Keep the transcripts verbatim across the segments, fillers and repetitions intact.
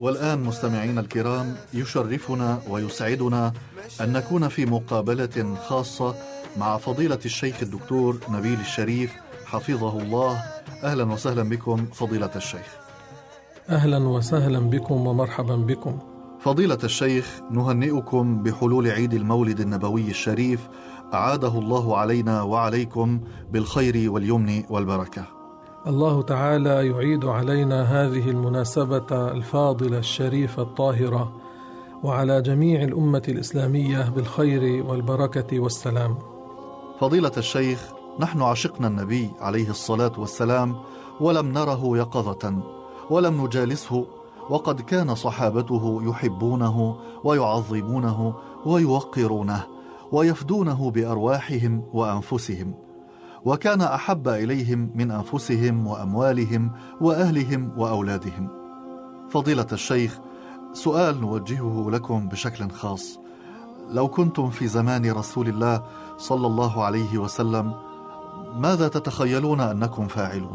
والآن مستمعينا الكرام، يشرفنا ويسعدنا أن نكون في مقابلة خاصة مع فضيلة الشيخ الدكتور نبيل الشريف حفظه الله. أهلا وسهلا بكم فضيلة الشيخ. أهلا وسهلا بكم ومرحبا بكم فضيلة الشيخ، نهنئكم بحلول عيد المولد النبوي الشريف، أعاده الله علينا وعليكم بالخير واليمن والبركة. الله تعالى يعيد علينا هذه المناسبة الفاضلة الشريفة الطاهرة وعلى جميع الأمة الإسلامية بالخير والبركة والسلام. فضيلة الشيخ، نحن عشقنا النبي عليه الصلاة والسلام ولم نره يقظة ولم نجالسه، وقد كان صحابته يحبونه ويعظمونه ويوقرونه ويفدونه بأرواحهم وأنفسهم، وكان أحب إليهم من أنفسهم وأموالهم وأهلهم وأولادهم. فضيلة الشيخ، سؤال نوجهه لكم بشكل خاص: لو كنتم في زمان رسول الله صلى الله عليه وسلم، ماذا تتخيلون أنكم فاعلون؟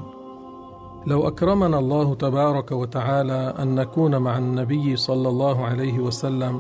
لو أكرمنا الله تبارك وتعالى أن نكون مع النبي صلى الله عليه وسلم،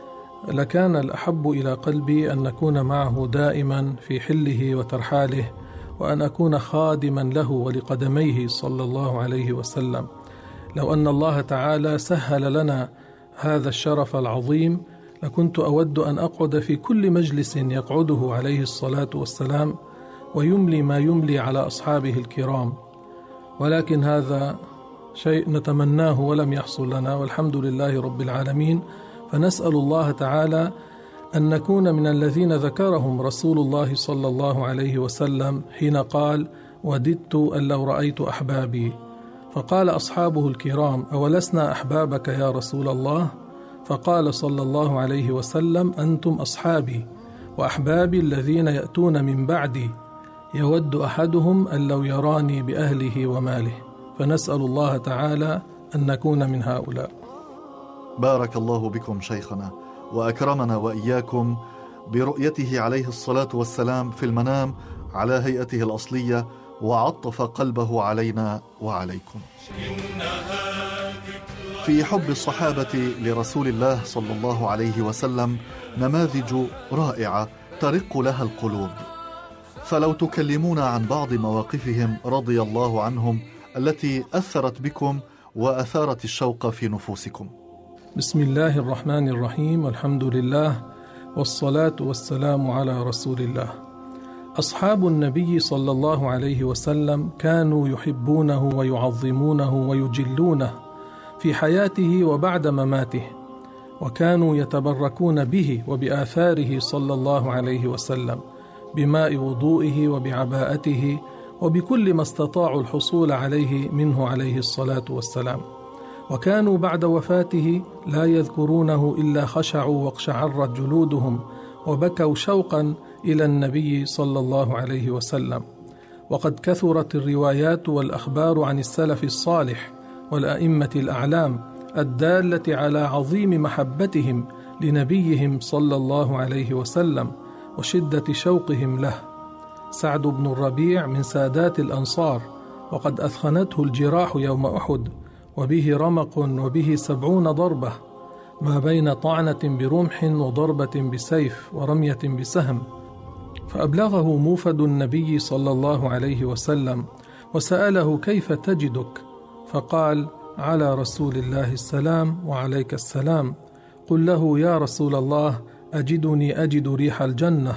لكان الأحب إلى قلبي أن نكون معه دائما في حله وترحاله، وأن أكون خادما له ولقدميه صلى الله عليه وسلم. لو أن الله تعالى سهل لنا هذا الشرف العظيم، لكنت أود أن أقعد في كل مجلس يقعده عليه الصلاة والسلام ويملي ما يملي على أصحابه الكرام، ولكن هذا شيء نتمناه ولم يحصل لنا، والحمد لله رب العالمين. فنسأل الله تعالى أن نكون من الذين ذكرهم رسول الله صلى الله عليه وسلم حين قال: وددت أن لو رأيت أحبابي. فقال أصحابه الكرام: أولسنا أحبابك يا رسول الله؟ فقال صلى الله عليه وسلم: أنتم أصحابي، وأحبابي الذين يأتون من بعدي يود أحدهم أن لو يراني بأهله وماله. فنسأل الله تعالى أن نكون من هؤلاء. بارك الله بكم شيخنا، وأكرمنا وإياكم برؤيته عليه الصلاة والسلام في المنام على هيئته الأصلية، وعطف قلبه علينا وعليكم. في حب الصحابة لرسول الله صلى الله عليه وسلم نماذج رائعة ترق لها القلوب، فلو تكلمون عن بعض مواقفهم رضي الله عنهم التي أثرت بكم وأثارت الشوق في نفوسكم. بسم الله الرحمن الرحيم، والحمد لله، والصلاة والسلام على رسول الله. أصحاب النبي صلى الله عليه وسلم كانوا يحبونه ويعظمونه ويجلونه في حياته وبعد مماته، وكانوا يتبركون به وبآثاره صلى الله عليه وسلم، بماء وضوئه وبعباءته وبكل ما استطاعوا الحصول عليه منه عليه الصلاة والسلام. وكانوا بعد وفاته لا يذكرونه إلا خشعوا واقشعرت جلودهم وبكوا شوقا إلى النبي صلى الله عليه وسلم. وقد كثرت الروايات والأخبار عن السلف الصالح والأئمة الأعلام الدالة على عظيم محبتهم لنبيهم صلى الله عليه وسلم وشدة شوقهم له. سعد بن الربيع من سادات الأنصار، وقد أثخنته الجراح يوم أحد، وبه رمق وبه سبعون ضربة، ما بين طعنة برمح وضربة بسيف ورمية بسهم. فأبلغه موفد النبي صلى الله عليه وسلم وسأله: كيف تجدك؟ فقال: على رسول الله السلام وعليك السلام. قل له: يا رسول الله، أجدني أجد ريح الجنة.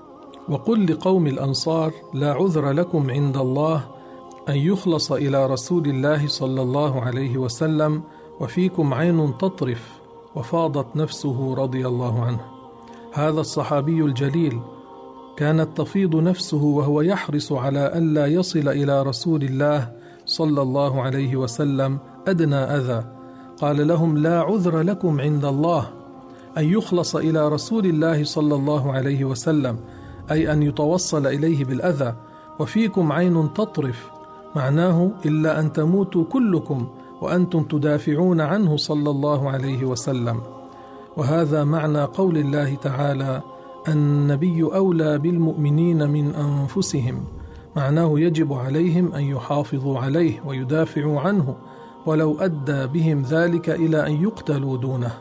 وقل لقوم الأنصار: لا عذر لكم عند الله أن يخلص إلى رسول الله صلى الله عليه وسلم وفيكم عين تطرف. وفاضت نفسه رضي الله عنه. هذا الصحابي الجليل كانت تفيض نفسه وهو يحرص على ألا يصل إلى رسول الله صلى الله عليه وسلم أدنى أذى. قال لهم: لا عذر لكم عند الله أن يخلص إلى رسول الله صلى الله عليه وسلم، أي أن يتوصل إليه بالأذى، وفيكم عين تطرف، معناه إلا أن تموتوا كلكم وأنتم تدافعون عنه صلى الله عليه وسلم. وهذا معنى قول الله تعالى: النبي أولى بالمؤمنين من أنفسهم، معناه يجب عليهم أن يحافظوا عليه ويدافعوا عنه ولو أدى بهم ذلك إلى أن يقتلوا دونه.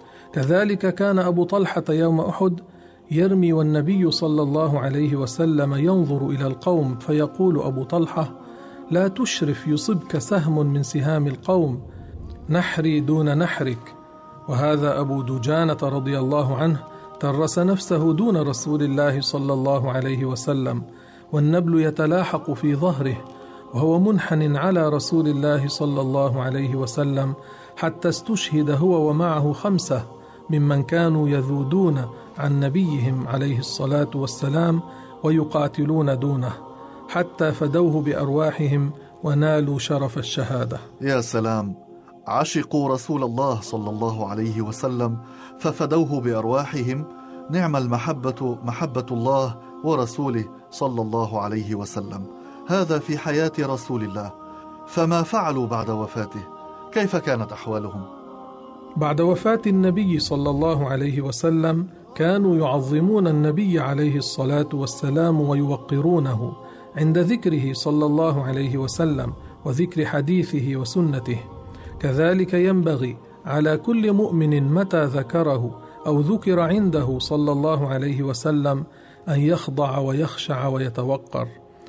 كذلك كان أبو طلحة يوم أحد يرمي والنبي صلى الله عليه وسلم ينظر إلى القوم، فيقول أبو طلحة: لا تشرف يصبك سهم من سهام القوم، نحري دون نحرك. وهذا أبو دجانة رضي الله عنه ترس نفسه دون رسول الله صلى الله عليه وسلم، والنبل يتلاحق في ظهره، وهو منحن على رسول الله صلى الله عليه وسلم، حتى استشهد هو ومعه خمسة ممن كانوا يذودون عن نبيهم عليه الصلاة والسلام ويقاتلون دونه، حتى فدوه بأرواحهم ونالوا شرف الشهادة. يا سلام، عشقوا رسول الله صلى الله عليه وسلم ففدوه بأرواحهم. نعم المحبة محبة الله ورسوله صلى الله عليه وسلم. هذا في حياة رسول الله. فما فعلوا بعد وفاته؟ كيف كانت أحوالهم؟ بعد وفاة النبي صلى الله عليه وسلم كانوا يعظمون النبي عليه الصلاة والسلام ويوقرونه عند ذكره صلى الله عليه وسلم وذكر حديثه وسنته. كذلك ينبغي على كل مؤمن متى ذكره أو ذكر عنده صلى الله عليه وسلم أن يخضع ويخشع ويتوقر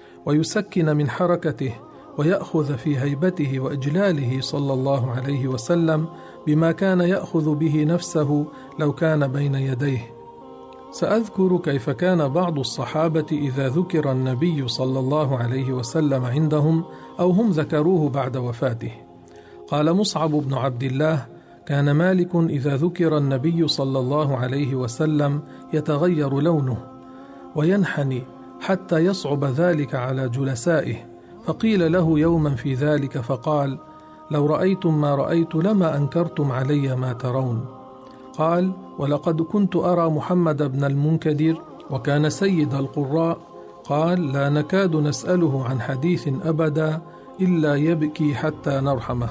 ويسكن من حركته، ويأخذ في هيبته وإجلاله صلى الله عليه وسلم بما كان يأخذ به نفسه لو كان بين يديه. سأذكر كيف كان بعض الصحابة إذا ذكر النبي صلى الله عليه وسلم عندهم أو هم ذكروه بعد وفاته. قال مصعب بن عبد الله: كان مالك إذا ذكر النبي صلى الله عليه وسلم يتغير لونه وينحني حتى يصعب ذلك على جلسائه، فقيل له يوما في ذلك فقال: لو رأيتم ما رأيت لما أنكرتم علي ما ترون. قال: ولقد كنت أرى محمد بن المنكدر وكان سيد القراء، قال: لا نكاد نسأله عن حديث أبدا إلا يبكي حتى نرحمه.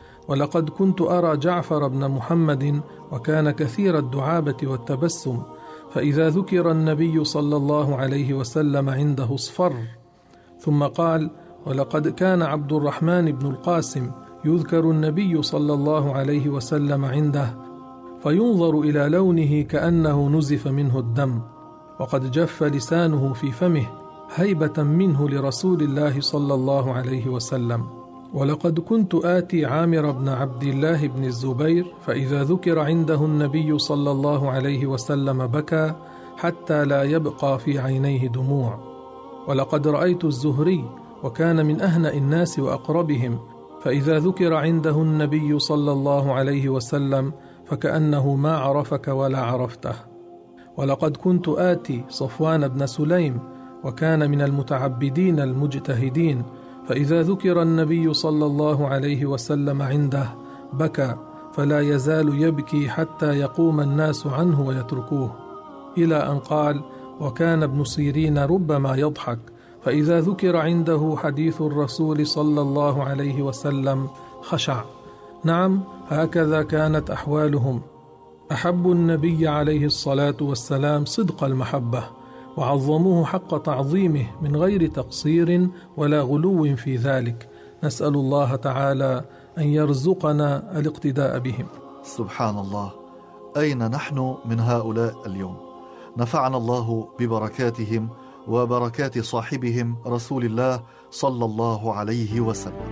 ولقد كنت أرى جعفر بن محمد وكان كثير الدعابة والتبسم، فإذا ذكر النبي صلى الله عليه وسلم عنده اصفر. ثم قال: ولقد كان عبد الرحمن بن القاسم يذكر النبي صلى الله عليه وسلم عنده فينظر إلى لونه كأنه نزف منه الدم، وقد جف لسانه في فمه هيبة منه لرسول الله صلى الله عليه وسلم. ولقد كنت آتي عامر بن عبد الله بن الزبير فإذا ذكر عنده النبي صلى الله عليه وسلم بكى حتى لا يبقى في عينيه دموع. ولقد رأيت الزهري وكان من أهنأ الناس وأقربهم، فإذا ذكر عنده النبي صلى الله عليه وسلم فكأنه ما عرفك ولا عرفته. ولقد كنت آتي صفوان بن سليم وكان من المتعبدين المجتهدين، فإذا ذكر النبي صلى الله عليه وسلم عنده بكى فلا يزال يبكي حتى يقوم الناس عنه ويتركوه، إلى أن قال: وكان ابن سيرين ربما يضحك فإذا ذكر عنده حديث الرسول صلى الله عليه وسلم خشع. نعم، هكذا كانت أحوالهم. أحبوا النبي عليه الصلاة والسلام صدق المحبة، وعظموه حق تعظيمه من غير تقصير ولا غلو في ذلك. نسأل الله تعالى أن يرزقنا الاقتداء بهم. سبحان الله، أين نحن من هؤلاء اليوم؟ نفعنا الله ببركاتهم وبركات صاحبهم رسول الله صلى الله عليه وسلم.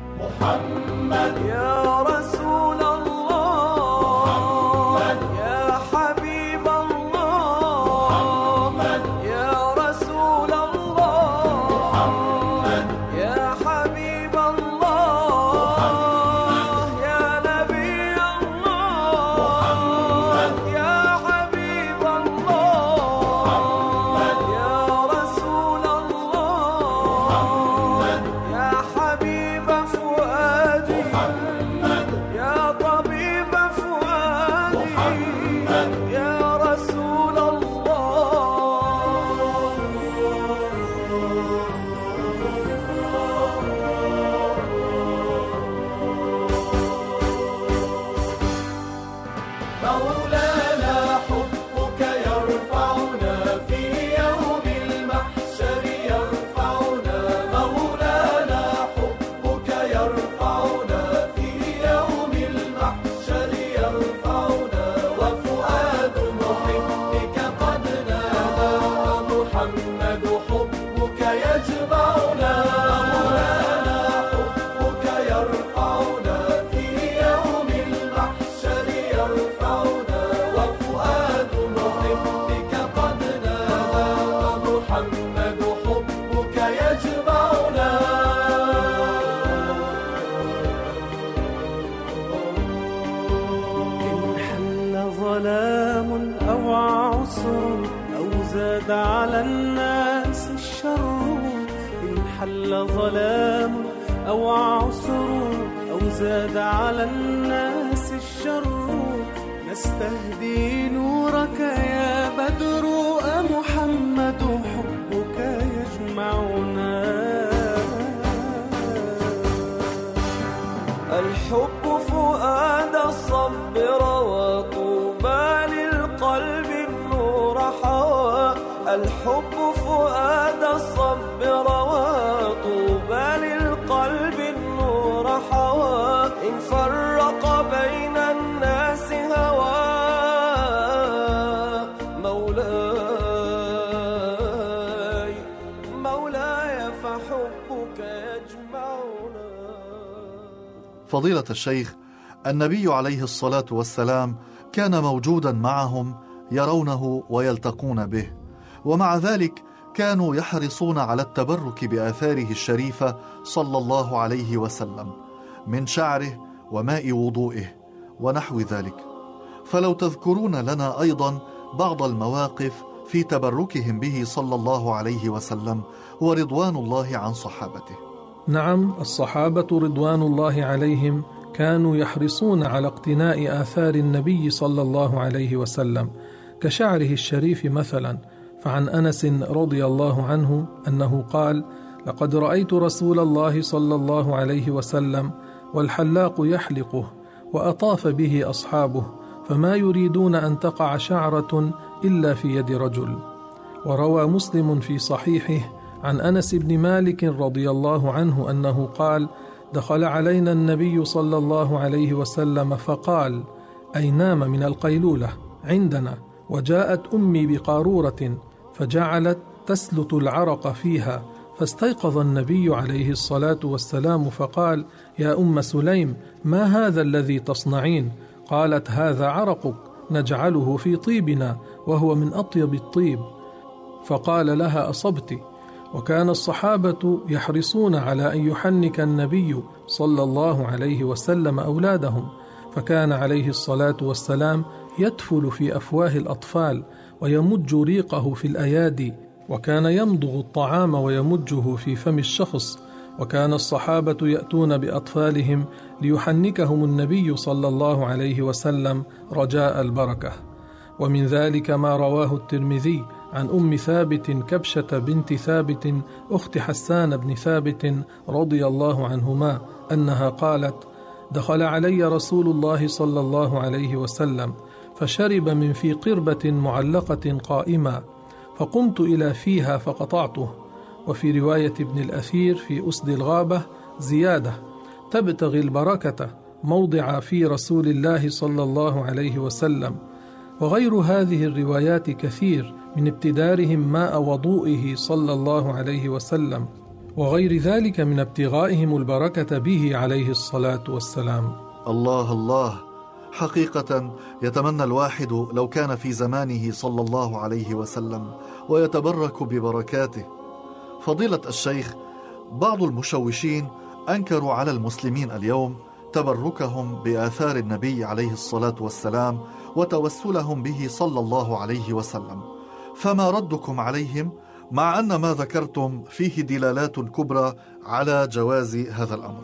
محمد يا رسول الله، محمد يا حبيب الله، محمد يا رسول الله، محمد يا حبيب الله، محمد يا نبي الله، محمد يا حبيب الله، محمد يا رسول الله، محمد يا حبيب فؤادي، محمد يا طبيب فؤادي، محمد يا رسول مولانا حبك يرفعنا في يوم المحشر، يرفعنا مولانا حبك يرفعنا في ظلام أو عسر أو زاد على الناس الشر، إن حل ظلام أو عسر أو زاد على الناس الشر، نستهدي نورك يا بدر أمحمد حبك يجمعنا. الحب فؤاد الصبر وطوبى للقلب النور حوى، الحب فؤاد الصبر وطوبى للقلب النور حوى، إن فرق بين الناس هوى مولاي مولاي فحبك يجمعنا. فضيلة الشيخ، النبي عليه الصلاة والسلام كان موجودا معهم يرونه ويلتقون به، ومع ذلك كانوا يحرصون على التبرك بآثاره الشريفة صلى الله عليه وسلم من شعره وماء وضوئه ونحو ذلك، فلو تذكرون لنا أيضا بعض المواقف في تبركهم به صلى الله عليه وسلم ورضوان الله عن صحابته. نعم، الصحابة رضوان الله عليهم كانوا يحرصون على اقتناء آثار النبي صلى الله عليه وسلم كشعره الشريف مثلا، فعن أنس رضي الله عنه أنه قال: لقد رأيت رسول الله صلى الله عليه وسلم والحلاق يحلقه وأطاف به أصحابه، فما يريدون أن تقع شعرة إلا في يد رجل. وروى مسلم في صحيحه عن أنس بن مالك رضي الله عنه أنه قال: دخل علينا النبي صلى الله عليه وسلم فقال: أي نام من القيلولة عندنا، وجاءت أمي بقارورة فجعلت تسلت العرق فيها، فاستيقظ النبي عليه الصلاة والسلام فقال: يا أم سليم، ما هذا الذي تصنعين؟ قالت: هذا عرقك نجعله في طيبنا وهو من أطيب الطيب. فقال لها: أصبت. وكان الصحابة يحرصون على أن يحنك النبي صلى الله عليه وسلم أولادهم، فكان عليه الصلاة والسلام يدفل في أفواه الأطفال ويمج ريقه في الأيادي، وكان يمضغ الطعام ويمجه في فم الشخص، وكان الصحابة يأتون بأطفالهم ليحنكهم النبي صلى الله عليه وسلم رجاء البركة. ومن ذلك ما رواه الترمذي عن أم ثابت كبشة بنت ثابت أخت حسان بن ثابت رضي الله عنهما أنها قالت: دخل علي رسول الله صلى الله عليه وسلم فشرب من في قربة معلقة قائمة، فقمت إلى فيها فقطعته. وفي رواية ابن الأثير في أسد الغابة زيادة: تبتغي البركة موضع في رسول الله صلى الله عليه وسلم. وغير هذه الروايات كثير من ابتدارهم ماء وضوئه صلى الله عليه وسلم، وغير ذلك من ابتغائهم البركة به عليه الصلاة والسلام. الله الله، حقيقة يتمنى الواحد لو كان في زمانه صلى الله عليه وسلم ويتبرك ببركاته. فضيلة الشيخ، بعض المشوشين أنكروا على المسلمين اليوم تبركهم بآثار النبي عليه الصلاة والسلام وتوسلهم به صلى الله عليه وسلم، فما ردكم عليهم، مع أن ما ذكرتم فيه دلالات كبرى على جواز هذا الأمر؟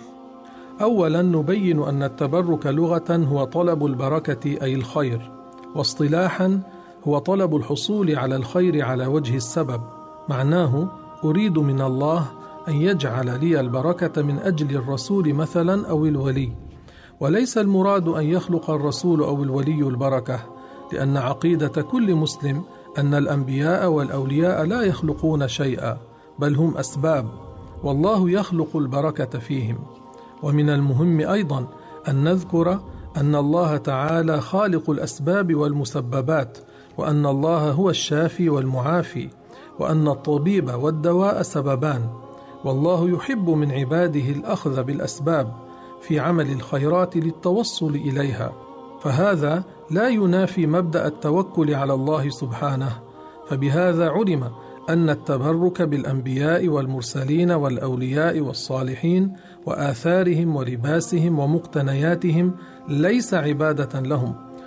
أولا نبين أن التبرك لغة هو طلب البركة أي الخير، واصطلاحا هو طلب الحصول على الخير على وجه السبب، معناه أريد من الله أن يجعل لي البركة من أجل الرسول مثلا أو الولي، وليس المراد أن يخلق الرسول أو الولي البركة، لأن عقيدة كل مسلم أن الأنبياء والأولياء لا يخلقون شيئا، بل هم أسباب، والله يخلق البركة فيهم. ومن المهم أيضا أن نذكر أن الله تعالى خالق الأسباب والمسببات، وأن الله هو الشافي والمعافي، وأن الطبيب والدواء سببان، والله يحب من عباده الأخذ بالأسباب في عمل الخيرات للتوصل إليها، فهذا لا ينافي مبدأ التوكل على الله سبحانه. فبهذا علم أن التبرك بالأنبياء والمرسلين والأولياء والصالحين وآثارهم ولباسهم ومقتنياتهم ليس عبادة لهم،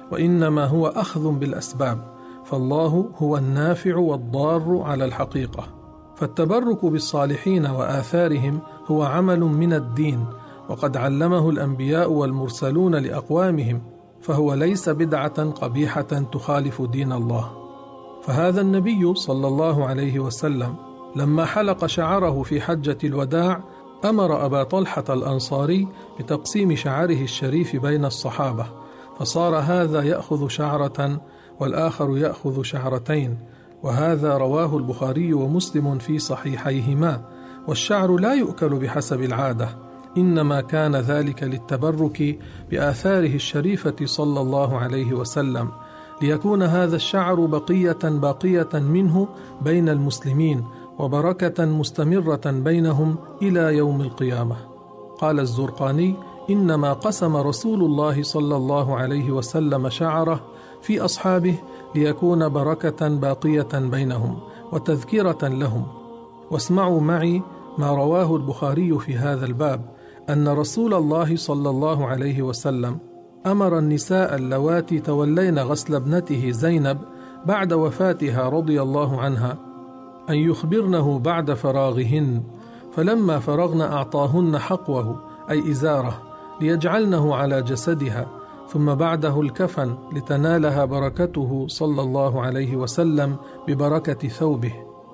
وإنما هو أخذ بالأسباب، فالله هو النافع والضار على الحقيقة. فالتبرك بالصالحين وآثارهم هو عمل من الدين، وقد علمه الأنبياء والمرسلون لأقوامهم، فهو ليس بدعة قبيحة تخالف دين الله. فهذا النبي صلى الله عليه وسلم لما حلق شعره في حجة الوداع أمر أبا طلحة الأنصاري بتقسيم شعره الشريف بين الصحابة، فصار هذا يأخذ شعرة والآخر يأخذ شعرتين، وهذا رواه البخاري ومسلم في صحيحيهما. والشعر لا يؤكل بحسب العادة، إنما كان ذلك للتبرك بآثاره الشريفة صلى الله عليه وسلم، ليكون هذا الشعر بقية باقية منه بين المسلمين، وبركة مستمرة بينهم إلى يوم القيامة. قال الزرقاني: إنما قسم رسول الله صلى الله عليه وسلم شعره في أصحابه ليكون بركة باقية بينهم وتذكرة لهم. واسمعوا معي ما رواه البخاري في هذا الباب، أن رسول الله صلى الله عليه وسلم أمر النساء اللواتي تولين غسل ابنته زينب بعد وفاتها رضي الله عنها أن يخبرنه بعد فراغهن، فلما فرغن أعطاهن حقوه أي إزاره ليجعلنه على جسدها، ثم بعده الكفن لتنالها بركته صلى الله عليه وسلم ببركة ثوبه.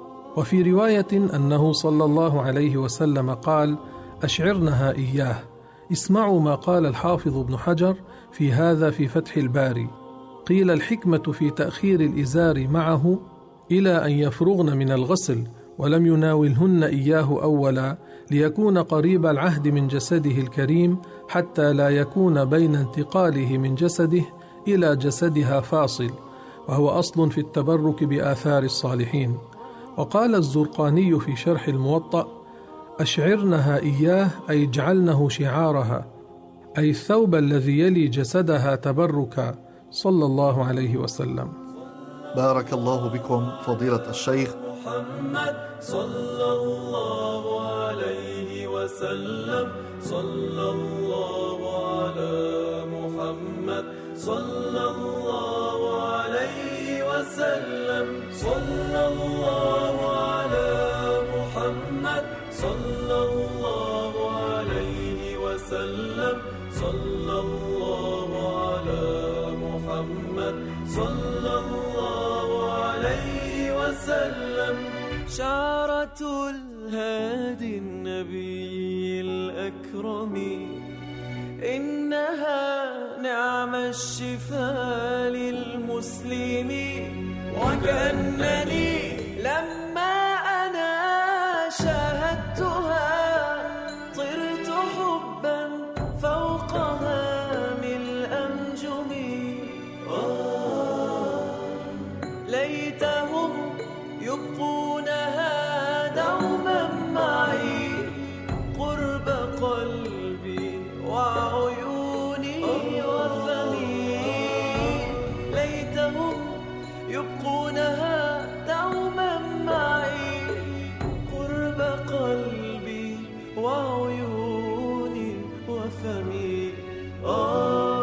وفي رواية أنه صلى الله عليه وسلم قال: أشعرنها إياه. اسمعوا ما قال الحافظ ابن حجر في هذا في فتح الباري: قيل الحكمة في تأخير الإزار معه إلى أن يفرغن من الغسل، ولم يناولهن إياه أولا، ليكون قريب العهد من جسده الكريم، حتى لا يكون بين انتقاله من جسده إلى جسدها فاصل، وهو أصل في التبرك بآثار الصالحين. وقال الزرقاني في شرح الموطأ: أشعرنها إياه أي اجعلنه شعارها، أي الثوب الذي يلي جسدها تبركا، صلى الله عليه وسلم. بارك الله بكم فضيلة الشيخ محمد صلى الله عليه وسلم. صلى الله على محمد صلى الله عليه وسلم. صلى الله على محمد صلى الله عليه وسلم. صلى الله على محمد صلى الله عليه وسلم. شعرة الهادي النبي الأكرم، إنها نعم الشفاء للمسلمين، وكأنني لما أنا شاهدتها طرت حبا فوقها من الأنجم. ليتهم يبقونها دوما معي قرب قلبي وعيوني وفمي. ليتهم يبقونها دوما معي قرب قلبي وعيوني وفمي. آه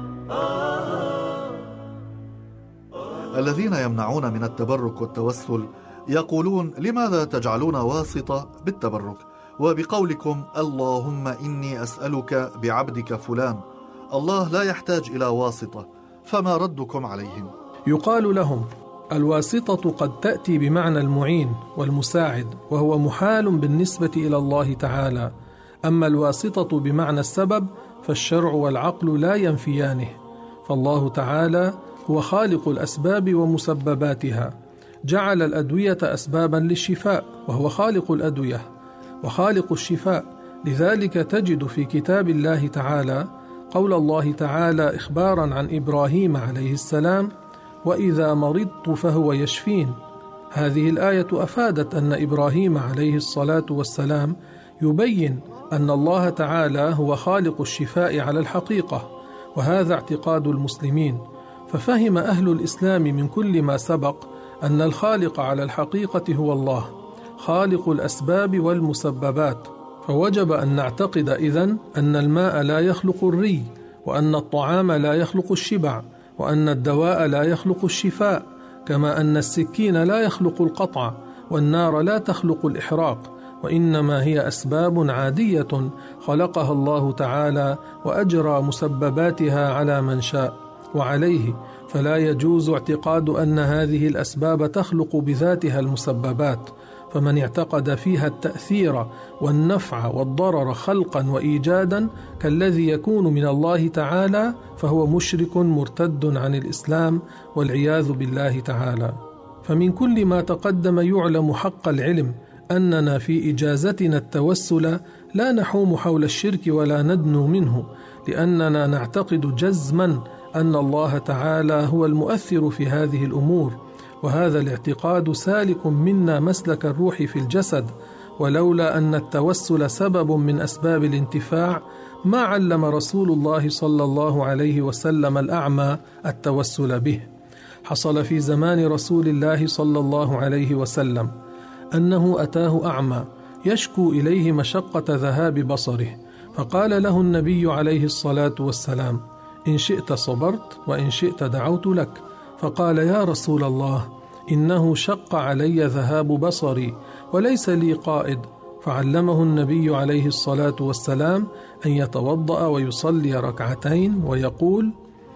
آه آه. الذين يمنعون من التبرك والتوسل يقولون: لماذا تجعلون واسطة بالتبرك؟ وبقولكم اللهم إني أسألك بعبدك فلان، الله لا يحتاج إلى واسطة، فما ردكم عليهم؟ يقال لهم: الواسطة قد تأتي بمعنى المعين والمساعد، وهو محال بالنسبة إلى الله تعالى. أما الواسطة بمعنى السبب فالشرع والعقل لا ينفيانه، فالله تعالى هو خالق الأسباب ومسبباتها، جعل الأدوية أسبابا للشفاء، وهو خالق الأدوية وخالق الشفاء. لذلك تجد في كتاب الله تعالى قول الله تعالى إخبارا عن إبراهيم عليه السلام: وإذا مرضت فهو يشفين. هذه الآية أفادت أن إبراهيم عليه الصلاة والسلام يبين أن الله تعالى هو خالق الشفاء على الحقيقة، وهذا اعتقاد المسلمين. ففهم أهل الإسلام من كل ما سبق أن الخالق على الحقيقة هو الله، خالق الأسباب والمسببات. فوجب أن نعتقد إذن أن الماء لا يخلق الري، وأن الطعام لا يخلق الشبع، وأن الدواء لا يخلق الشفاء، كما أن السكين لا يخلق القطع، والنار لا تخلق الإحراق، وإنما هي أسباب عادية خلقها الله تعالى وأجرى مسبباتها على من شاء، وعليه فلا يجوز اعتقاد أن هذه الأسباب تخلق بذاتها المسببات، فمن اعتقد فيها التأثير والنفع والضرر خلقا وإيجادا كالذي يكون من الله تعالى فهو مشرك مرتد عن الإسلام والعياذ بالله تعالى. فمن كل ما تقدم يعلم حق العلم أننا في إجازتنا التوسل لا نحوم حول الشرك ولا ندنو منه، لأننا نعتقد جزما أن الله تعالى هو المؤثر في هذه الأمور، وهذا الاعتقاد سالك منا مسلك الروح في الجسد، ولولا أن التوسل سبب من أسباب الانتفاع ما علم رسول الله صلى الله عليه وسلم الأعمى التوسل به. حصل في زمان رسول الله صلى الله عليه وسلم أنه أتاه أعمى يشكو إليه مشقة ذهاب بصره، فقال له النبي عليه الصلاة والسلام: إن شئت صبرت وإن شئت دعوت لك. فقال: يا رسول الله، إنه شق علي ذهاب بصري وليس لي قائد. فعلمه النبي عليه الصلاة والسلام أن يتوضأ ويصلي ركعتين ويقول: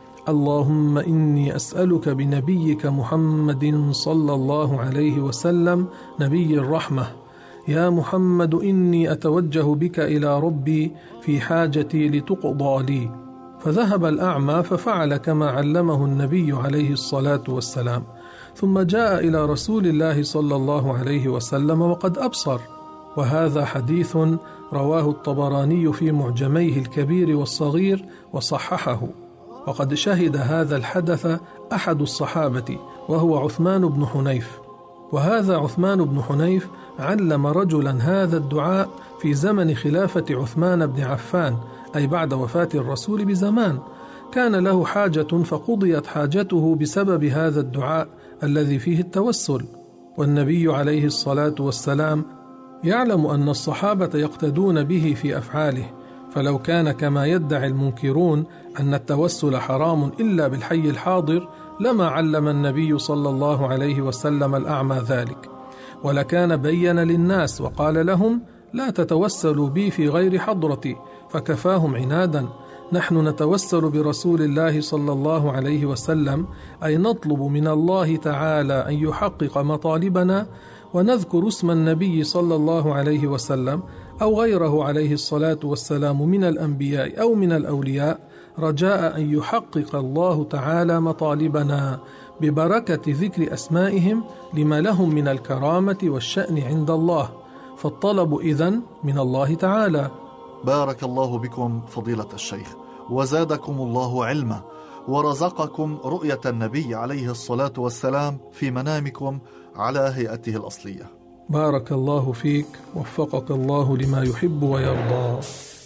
اللهم إني أسألك بنبيك محمد صلى الله عليه وسلم نبي الرحمة، يا محمد إني أتوجه بك إلى ربي في حاجتي لتقضى لي. فذهب الأعمى ففعل كما علمه النبي عليه الصلاة والسلام، ثم جاء إلى رسول الله صلى الله عليه وسلم وقد أبصر. وهذا حديث رواه الطبراني في معجميه الكبير والصغير وصححه. وقد شهد هذا الحدث أحد الصحابة وهو عثمان بن حنيف، وهذا عثمان بن حنيف علم رجلا هذا الدعاء في زمن خلافة عثمان بن عفان، أي بعد وفاة الرسول بزمان. كان له حاجة فقضيت حاجته بسبب هذا الدعاء الذي فيه التوسل، والنبي عليه الصلاة والسلام يعلم أن الصحابة يقتدون به في أفعاله، فلو كان كما يدعي المنكرون أن التوسل حرام إلا بالحي الحاضر لما علم النبي صلى الله عليه وسلم الأعمى ذلك، ولكان بين للناس وقال لهم: لا تتوسلوا بي في غير حضرتي، فكفاهم عنادا. نحن نتوسل برسول الله صلى الله عليه وسلم، أي نطلب من الله تعالى أن يحقق مطالبنا، ونذكر اسم النبي صلى الله عليه وسلم أو غيره عليه الصلاة والسلام من الأنبياء أو من الأولياء، رجاء أن يحقق الله تعالى مطالبنا ببركة ذكر أسمائهم لما لهم من الكرامة والشأن عند الله، فالطلب إذن من الله تعالى. بارك الله بكم فضيلة الشيخ، وزادكم الله علما، ورزقكم رؤية النبي عليه الصلاة والسلام في منامكم على هيئته الأصلية. بارك الله فيك، وفقك الله لما يحب ويرضى.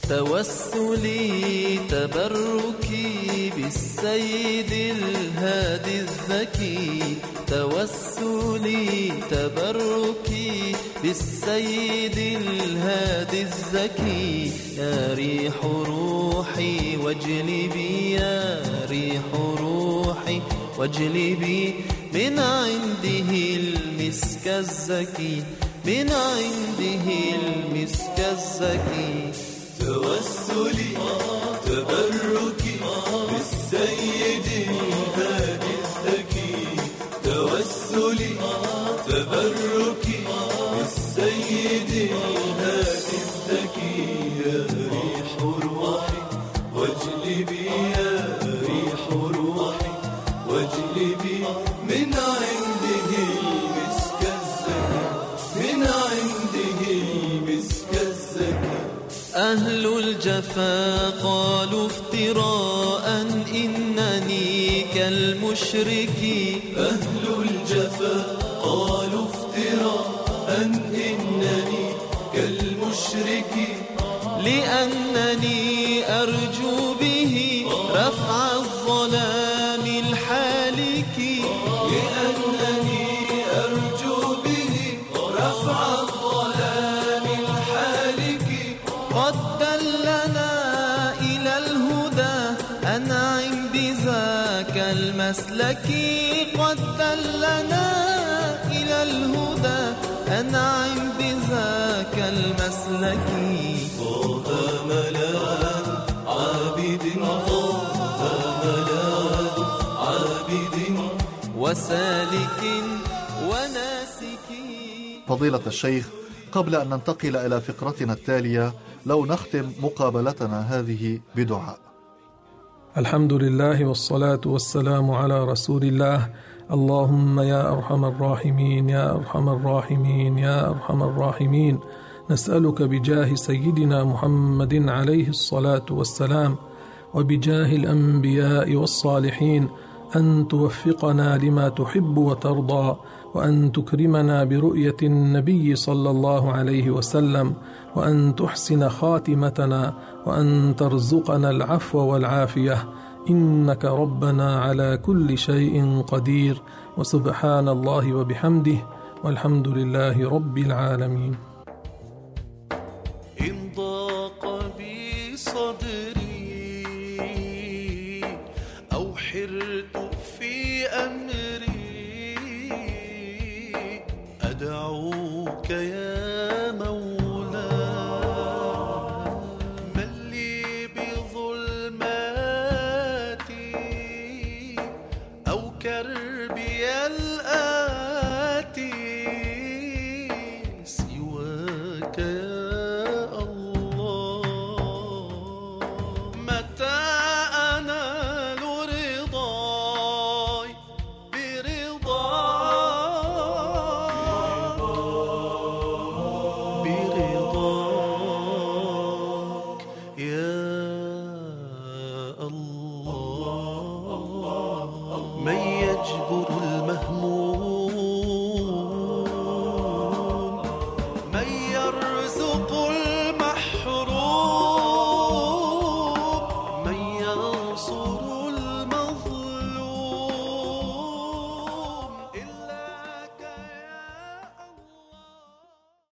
توسلي تبركي بالسيد الهادي الذكي، توسلي تبركي بالسيد الهادي الذكي، يا ريح روحي واجلبي، يا ريح روحي واجلبي من عنده المسك الزكي، من عنده المسك الزكي. توسلي تبركي بالسيد الهادي الذكي، توسلي تبركي بالسيد الهادي الذكي، يا ريح روحي واجلبي، يا ريح روحي واجلبي من عنده المسك الزكي، من عنده المسك الزكي. أهل الجفا قالوا افتراء إنني كالمشرك، أهل الجفا قالوا افتراء إنني كالمشرك، لأنني أرجو به رفع الظلام الحالك، لأنني أرجو به رفع الظلام الحالك. قد دلنا إلى الهدى أنعم بذلك بذاك المسلك قد دلنا إلى الهدى أنعم بذاك المسلك طه ملاذ عابد طه ملاذ عابد وسالك وناسك. فضيلة الشيخ، قبل أن ننتقل إلى فقرتنا التالية لو نختم مقابلتنا هذه بدعاء. الحمد لله والصلاة والسلام على رسول الله. اللهم يا أرحم الراحمين يا أرحم الراحمين يا أرحم الراحمين، نسألك بجاه سيدنا محمد عليه الصلاة والسلام وبجاه الأنبياء والصالحين أن توفقنا لما تحب وترضى، وأن تكرمنا برؤية النبي صلى الله عليه وسلم، وأن تحسن خاتمتنا، وأن ترزقنا العفو والعافية، إنك ربنا على كل شيء قدير. وسبحان الله وبحمده، والحمد لله رب العالمين. إن ضاق بي صدري أو حرت في أمري أدعوك يا مولاي، من لي بظلماتي أو كر